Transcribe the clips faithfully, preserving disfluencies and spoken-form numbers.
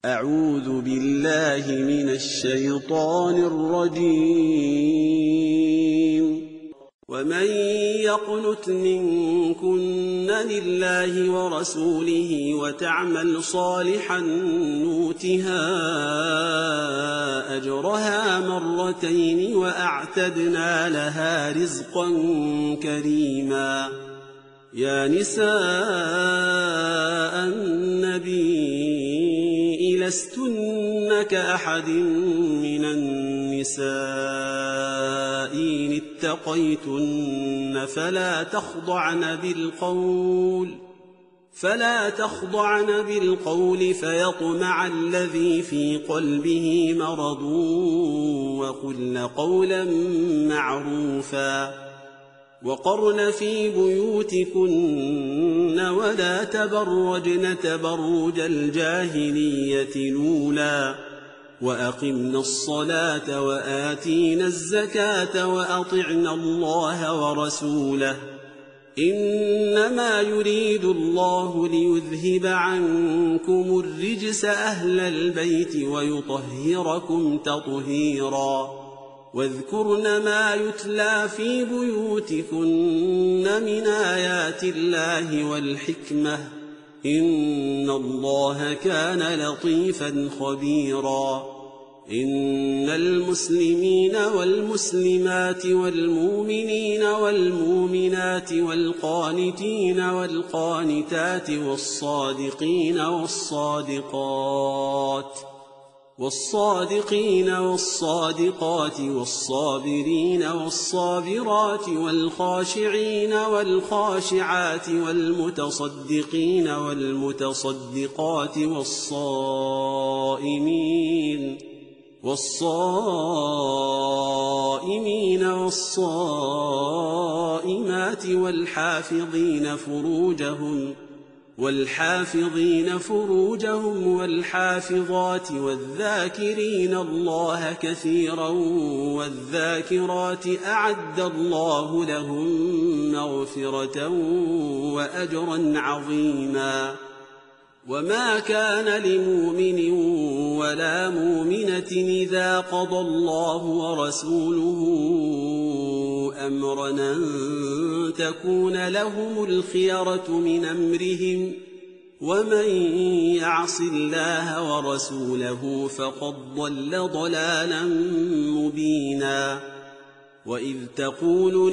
أعوذ بالله من الشيطان الرجيم. ومن يقنت منكن لله ورسوله وتعمل صالحا نؤتها أجرها مرتين وأعتدنا لها رزقا كريما. يا نساء النبي لستن كأحد من النساء إن اتقيتن فلا تخضعن بالقول فلا تخضعن بالقول فيطمع الذي في قلبه مرض وقلن قولا معروفا. وقرن في بيوتكن ولا تبرجن تبرج الجاهلية الأولى وأقمن الصلاة وآتين الزكاة وأطعن الله ورسوله إنما يريد الله ليذهب عنكم الرجس أهل البيت ويطهركم تطهيرا. واذكرن ما يتلى في بيوتكن من آيات الله والحكمة إن الله كان لطيفا خبيرا. إن المسلمين والمسلمات والمؤمنين والمؤمنات والقانتين والقانتات والصادقين والصادقات والصادقين والصادقات والصابرين والصابرات والخاشعين والخاشعات والمتصدقين والمتصدقات والصائمين والصائمين والصائمات والحافظين فروجهم والحافظين فروجهم والحافظات والذاكرين الله كثيرا والذاكرات أعد الله لهم مغفرة وأجرا عظيما. وما كان لمؤمن ولا مؤمنة إذا قضى الله ورسوله أمرا أن تكون لهم الخيرة من أمرهم ومن يعص الله ورسوله فقد ضل ضلالا مبينا. وإذ تقول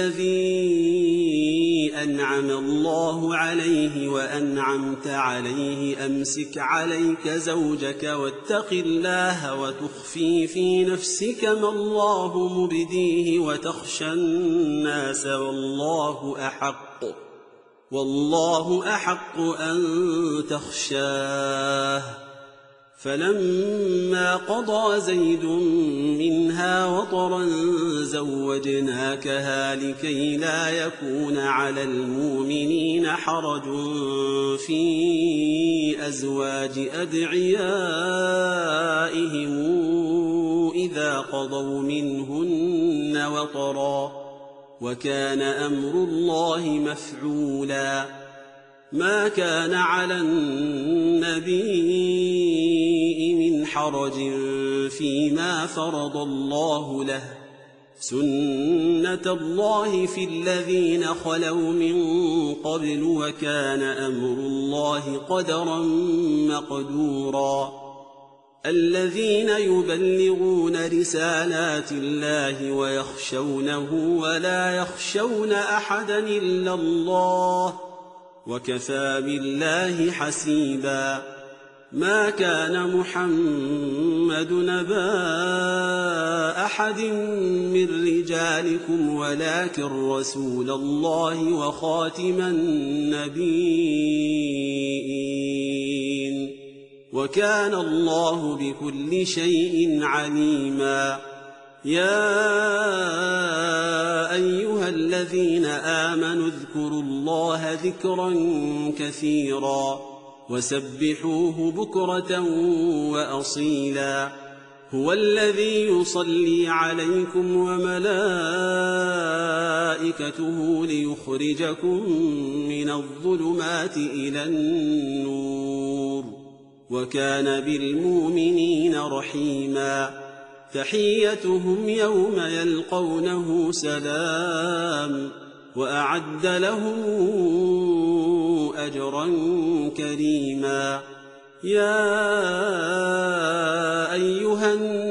للذي أنعم الله عليه وأنعمت عليه أمسك عليك زوجك واتق الله وتخفي في نفسك ما الله مبديه وتخشى الناس والله أحق والله أحق أن تخشاه. فلما قضى زيد منها وطرا زوجناكها لكي لا يكون على المؤمنين حرج في أزواج أدعيائهم إذا قضوا منهن وطرا وكان أمر الله مفعولا. ما كان على النبي من حرج فيما فرض الله له سنة الله في الذين خلوا من قبل وكان أمر الله قدرا مقدورا. الذين يبلغون رسالات الله ويخشونه ولا يخشون أحدا إلا الله وكفى بالله حسيبا. ما كان محمد نبا أحد من رجالكم ولكن رسول الله وخاتم النبيين وكان الله بكل شيء عليما. يا أيها الذين آمنوا اذكروا الله ذكرا كثيرا وسبحوه بكرة وأصيلا. هو الذي يصلي عليكم وملائكته ليخرجكم من الظلمات إلى النور وكان بالمؤمنين رحيما. تحيتهم يوم يلقونه سلام وأعد لهم أجرا كريما. يا أيها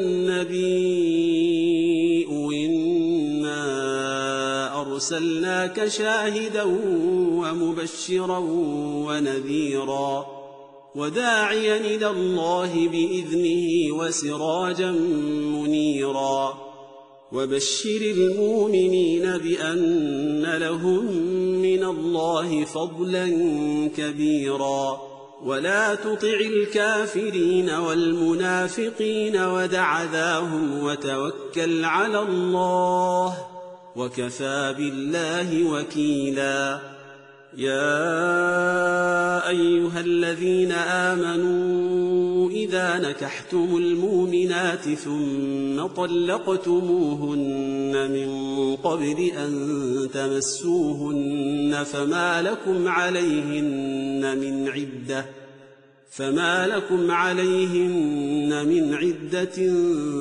النبي إنا أرسلناك شاهدا ومبشرا ونذيرا وداعيا إلى الله بإذنه وسراجا منيرا. وبشر المؤمنين بأن لهم من الله فضلا كبيرا. ولا تطع الكافرين والمنافقين ودع ذاهم وتوكل على الله وكفى بالله وكيلا. يا أيها الذين آمنوا إذا نكحتم المؤمنات ثم طلقتموهن من قبل أن تمسوهن فما لكم عليهن من عدة فما لكم عليهن من عدة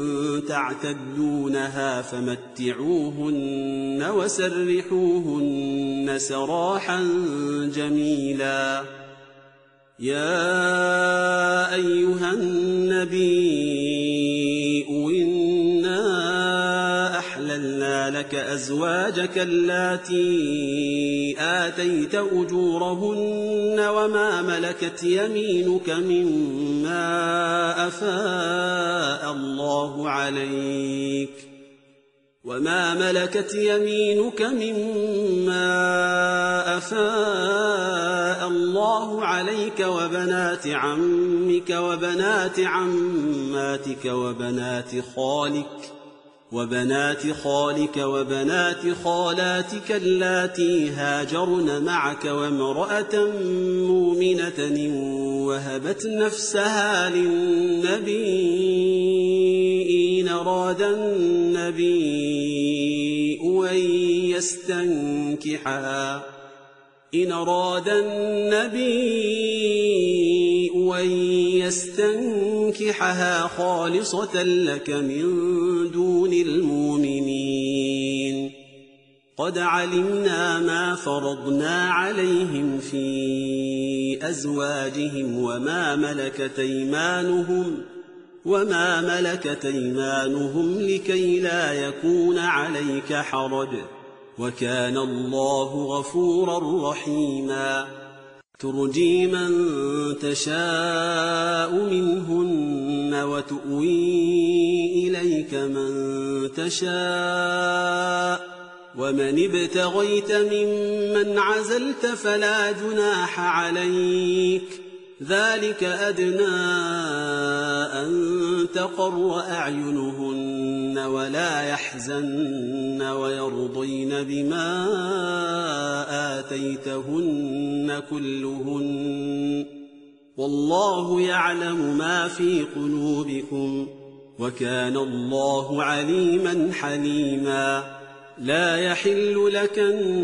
تعتدونها فمتعوهن وسرحوهن سراحا جميلا. يا أيها النبي إنا أحللنا لك أزواجك اللاتي آتيت أجورهن وما ملكت يمينك مما أفاء الله عليك وما ملكت يمينك مما أفاء الله عليك وبنات عمك وبنات عماتك وبنات خالك وبنات خالك وبنات خالاتك اللاتي هاجرن معك وامرأة مؤمنة وهبت نفسها للنبي إن أراد النبي أن يستنكحها إن أراد النبي أن يستنكحها خالصة لك من دون المؤمنين. قد علمنا ما فرضنا عليهم في أزواجهم وما ملكت أيمانهم وما ملكت أيمانهم لكي لا يكون عليك حرج وكان الله غفورا رحيما. ترجي من تشاء منهن وتؤوي إليك من تشاء ومن ابتغيت ممن عزلت فلا جناح عليك ذلك أدنى أن تقر أعينهن ولا يحزن ويرضين بما آتيتهن كلهن والله يعلم ما في قلوبكم وكان الله عليما حليما. لا يحل لك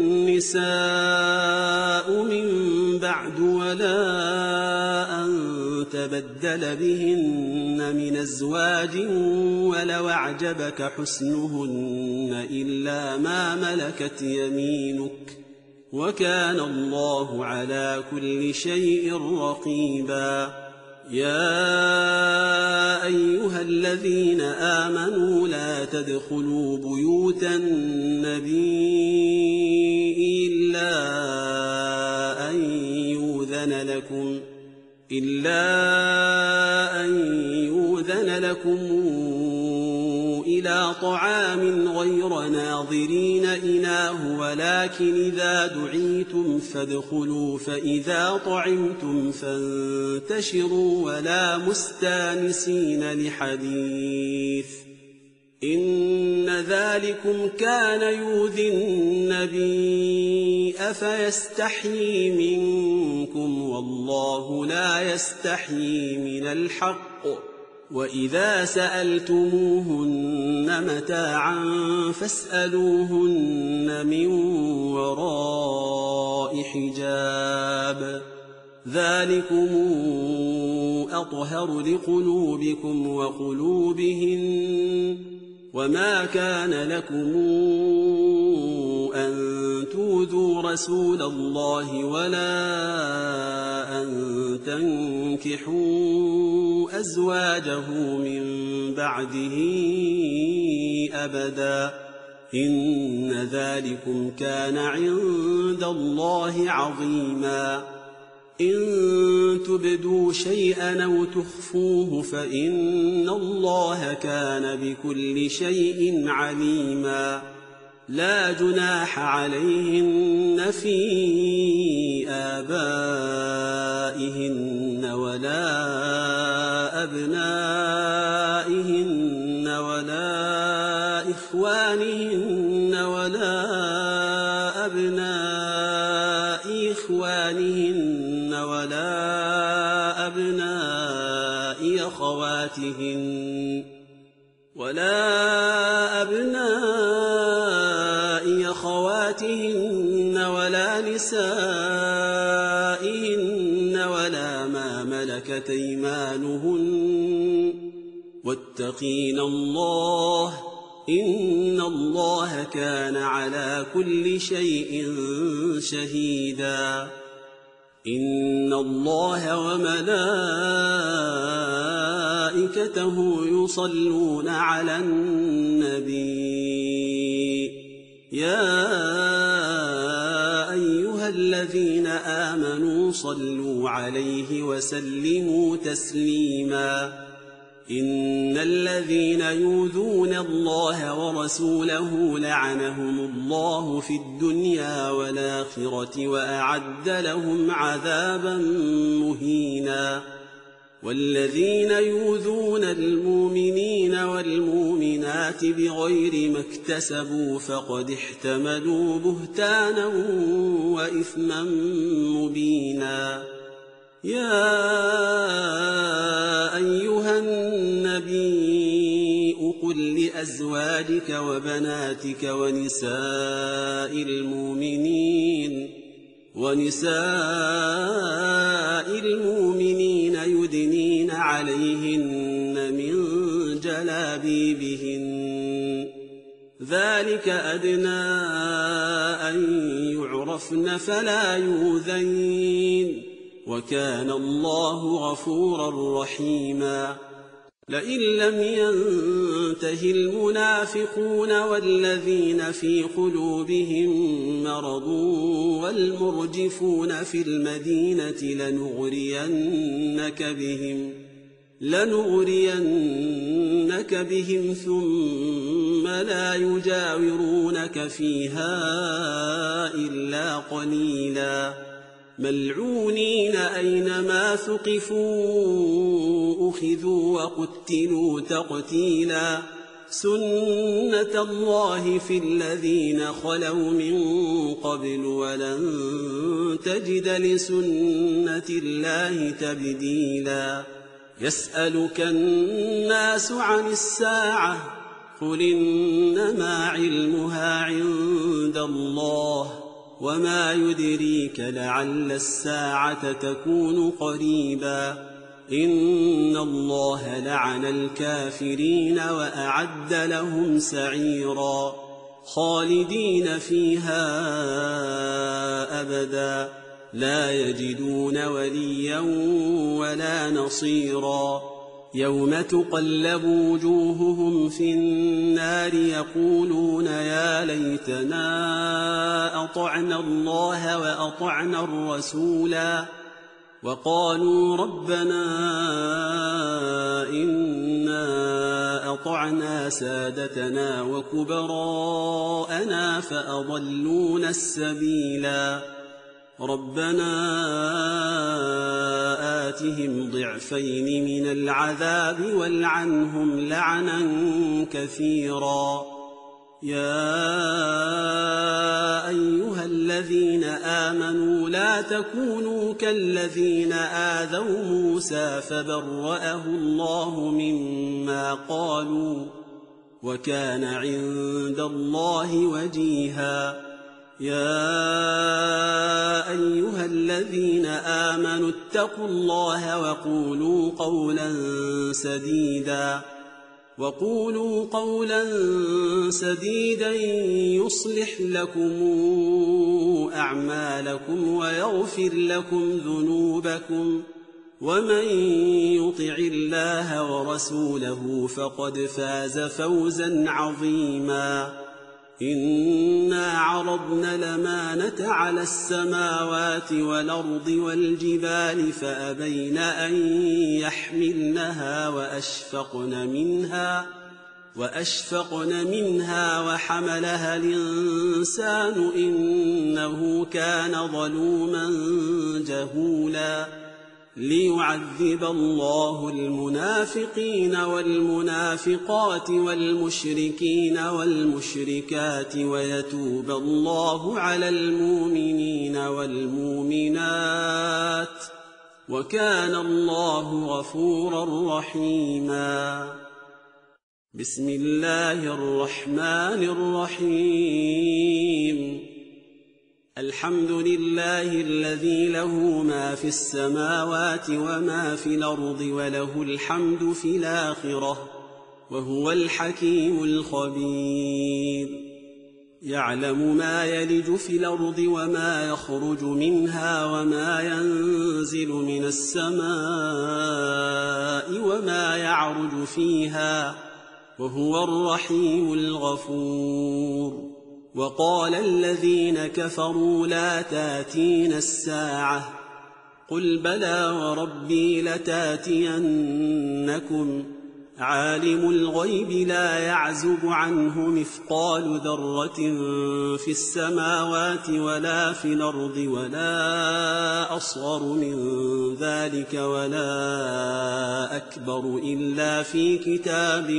النساء من بعد ولا أن تبدل بهن من أزواج ولو أعجبك حسنهن إلا ما ملكت يمينك وكان الله على كل شيء رقيبا. يا أيها الذين آمنوا لا تدخلوا بيوت النبي إلا أن يؤذن لكم إلا أن يؤذن لكم إلى طعام غير ناظرين إناه ولكن إذا دعيتم فادخلوا فإذا طعمتم فانتشروا ولا مستانسين لحديث إن ذلكم كان يؤذي النبي أفيستحيي منكم والله لا يستحيي من الحق. وإذا سألتموهن متاعا فاسألوهن من وراء حجاب ذلكم أطهر لقلوبكم وقلوبهن وما كان لكم أن تؤذوا رسول الله ولا أن تنكحوا أزواجه من بعده أبدا إن ذلكم كان عند الله عظيما إن تبدوا شيئا أو تخفوه فإن الله كان بكل شيء عليما لا جناح عليهن في آبائهن ولا أبنائهن ولا إخوانهن ولا أبناء إخوانهن ولا أبناء أخواتهن ولا أبناء أخواتهن ولا نسائهن ولا ما ملكت أيمانهن واتقين الله إن الله كان على كل شيء شهيدا إن الله وملائكته يصلون على النبي يا أيها الذين آمنوا صلوا عليه وسلموا تسليما إن الذين يؤذون الله ورسوله لعنهم الله في الدنيا والآخرة وأعد لهم عذابا مهينا والذين يؤذون المؤمنين والمؤمنات بغير ما اكتسبوا فقد احتملوا بهتانا وإثما مبينا يا أيها النبي قل لأزواجك وبناتك ونساء المؤمنين ونساء المؤمنين يدنين عليهن من جلابيبهن ذلك أدنى أن يعرفن فلا يؤذين وكان الله غفورا رحيما لئن لم ينته المنافقون والذين في قلوبهم مرض والمرجفون في المدينة لنغرينك بهم لنغرينك بهم ثم لا يجاورونك فيها إلا قليلا ملعونين أينما ثقفوا أخذوا وقتلوا تقتيلا سنة الله في الذين خلوا من قبل ولن تجد لسنة الله تبديلا يسألك الناس عن الساعة قل إنما علمها عند الله وما يدريك لعل الساعة تكون قريبا إن الله لعن الكافرين وأعد لهم سعيرا خالدين فيها أبدا لا يجدون وليا ولا نصيرا يوم تقلب وجوههم في النار يقولون يا ليتنا أطعنا الله وأطعنا الرسولا وقالوا ربنا إنا أطعنا سادتنا وكبراءنا فأضلونا السبيلا ربنا آتهم ضعفين من العذاب والعنهم لعنا كثيرا يا أيها الذين آمنوا لا تكونوا كالذين آذوا موسى فبرأه الله مما قالوا وكان عند الله وجيها يا أيها الذين آمنوا اتقوا الله وقولوا قولا سديدا وقولوا قولا سديدا يصلح لكم أعمالكم ويغفر لكم ذنوبكم ومن يطع الله ورسوله فقد فاز فوزا عظيما إنا عرضنا الأمانة على السماوات والأرض والجبال فأبين أن يحملنها وأشفقن منها وأشفقن منها وحملها الإنسان إنه كان ظلوما جهولا ليعذب الله المنافقين والمنافقات والمشركين والمشركات ويتوب الله على المؤمنين والمؤمنات وكان الله غفورا رحيما. بسم الله الرحمن الرحيم. الحمد لله الذي له ما في السماوات وما في الأرض وله الحمد في الآخرة وهو الحكيم الخبير. يعلم ما يلج في الأرض وما يخرج منها وما ينزل من السماء وما يعرج فيها وهو الرحيم الغفور. وقال الذين كفروا لا تاتينا الساعة قل بلى وربي لتاتينكم عالم الغيب لا يعزب عنه مثقال ذرة في السماوات ولا في الأرض ولا أصغر من ذلك ولا أكبر إلا في كتاب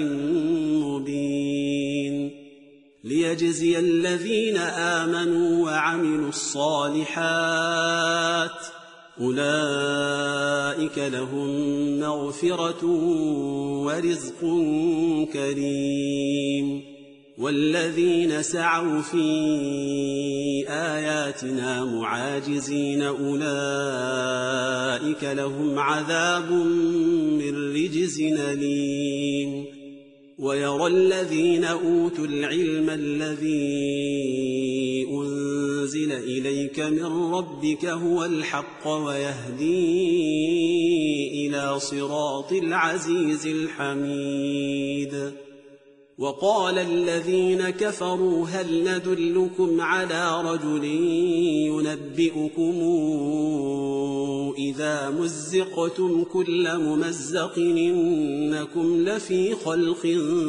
مبين ليجزي الذين آمنوا وعملوا الصالحات أولئك لهم مغفرة ورزق كريم. والذين سعوا في آياتنا معاجزين أولئك لهم عذاب من رجز أليم. ويرى الذين أوتوا العلم الذي أنزل إليك من ربك هو الحق ويهدي إلى صراط العزيز الحميد. وقال الذين كفروا هل ندلكم على رجل ينبئكم إذا مزقتم كل ممزق إنكم لفي خلق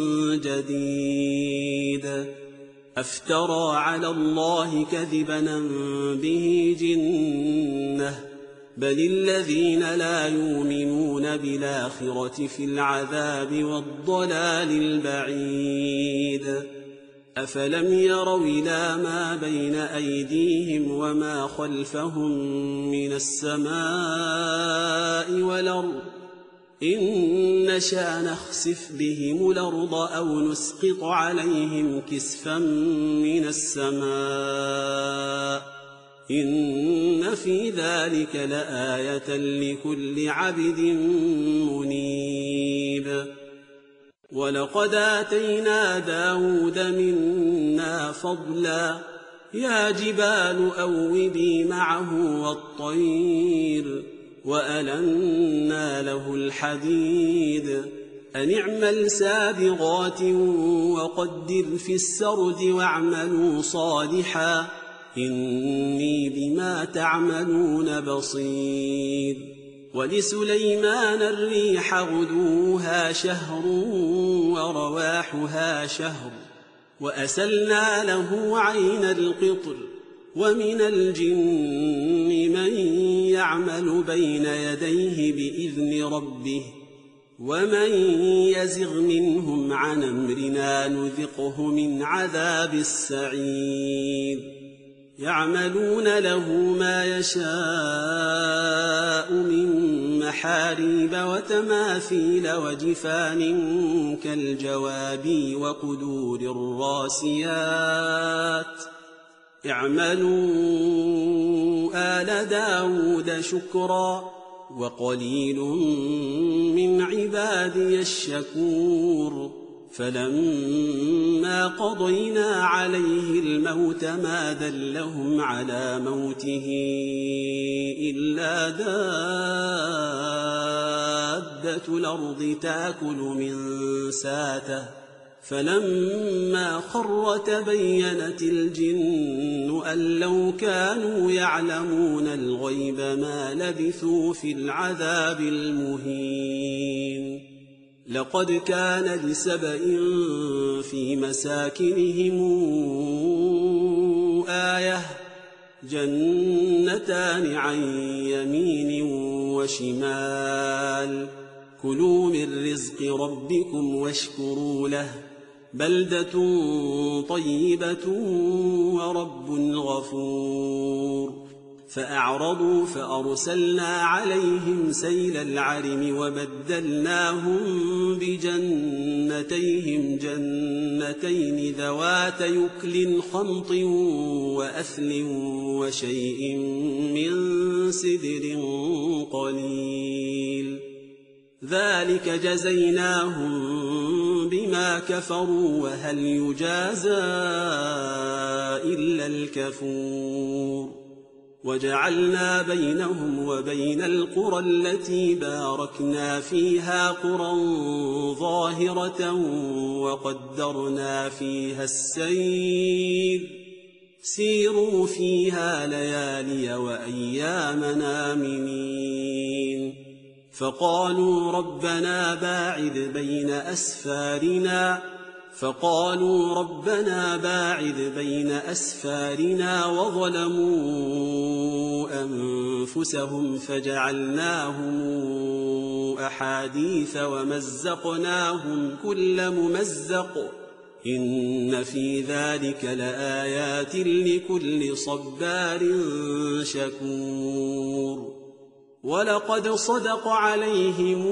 جديد أفترى على الله كذبا أم به جنة بل الذين لا يؤمنون بالآخرة في العذاب والضلال البعيد. أفلم يروا إلى ما بين أيديهم وما خلفهم من السماء والأرض إن نشأ نخسف بهم الأرض أو نسقط عليهم كسفا من السماء إن في ذلك لآية لكل عبد منيب. ولقد آتينا داود منا فضلا يا جبال أوبي معه والطير وألنا له الحديد أن اعمل سابغات وقدر في السرد واعملوا صالحا إني بما تعملون بصير. ولسليمان الريح غدوها شهر ورواحها شهر وأسلنا له عين القطر ومن الجن من يعمل بين يديه بإذن ربه ومن يزغ منهم عن أمرنا نذقه من عذاب السعير. يعملون له ما يشاء من محاريب وتماثيل وجفان كالجواب وقدور الراسيات اعملوا آل داود شكرا وقليل من عبادي الشكور. فلما قضينا عليه الموت ما دلهم على موته إلا دابة الأرض تأكل من ساته. فلما خر تبينت الجن أن لو كانوا يعلمون الغيب ما لبثوا في العذاب المهين. لقد كان لسبإ في مساكنهم آية جنتان عن يمين وشمال كلوا من رزق ربكم واشكروا له بلدة طيبة ورب غفور. فأعرضوا فأرسلنا عليهم سيل العرم وبدلناهم بجنتيهم جنتين ذوات يكل خمط وأثل وشيء من سدر قليل. ذلك جزيناهم بما كفروا وهل يجازى إلا الكفور. وجعلنا بينهم وبين القرى التي باركنا فيها قرى ظاهرة وقدرنا فيها السير سيروا فيها ليالي وأياما آمنين. فقالوا ربنا باعد بين أسفارنا فقالوا ربنا باعد بين أسفارنا وظلموا أنفسهم فجعلناهم أحاديث ومزقناهم كل ممزق إن في ذلك لآيات لكل صبار شكور. ولقد صدق عليهم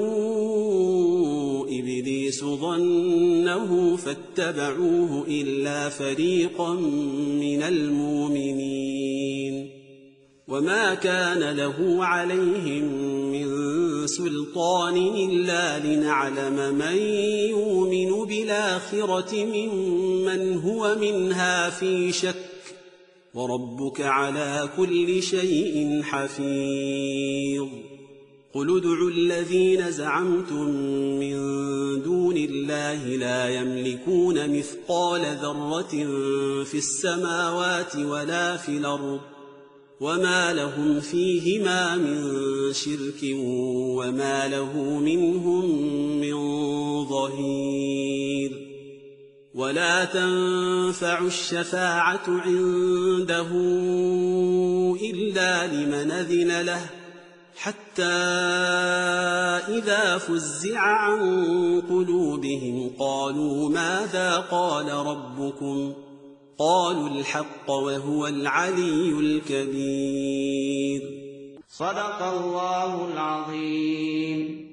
إبليس ظنه فاتبعوه إلا فريقا من المؤمنين. وما كان له عليهم من سلطان إلا لنعلم من يؤمن بالآخرة ممن هو منها في شك وربك على كل شيء حفيظ. قل ادعوا الذين زعمتم من دون الله لا يملكون مثقال ذرة في السماوات ولا في الأرض وما لهم فيهما من شرك وما له منهم من ظهير. ولا تنفع الشفاعة عنده إلا لمن أذن له حتى إذا فزع عن قلوبهم قالوا ماذا قال ربكم قالوا الحق وهو العلي الكبير. صدق الله العظيم.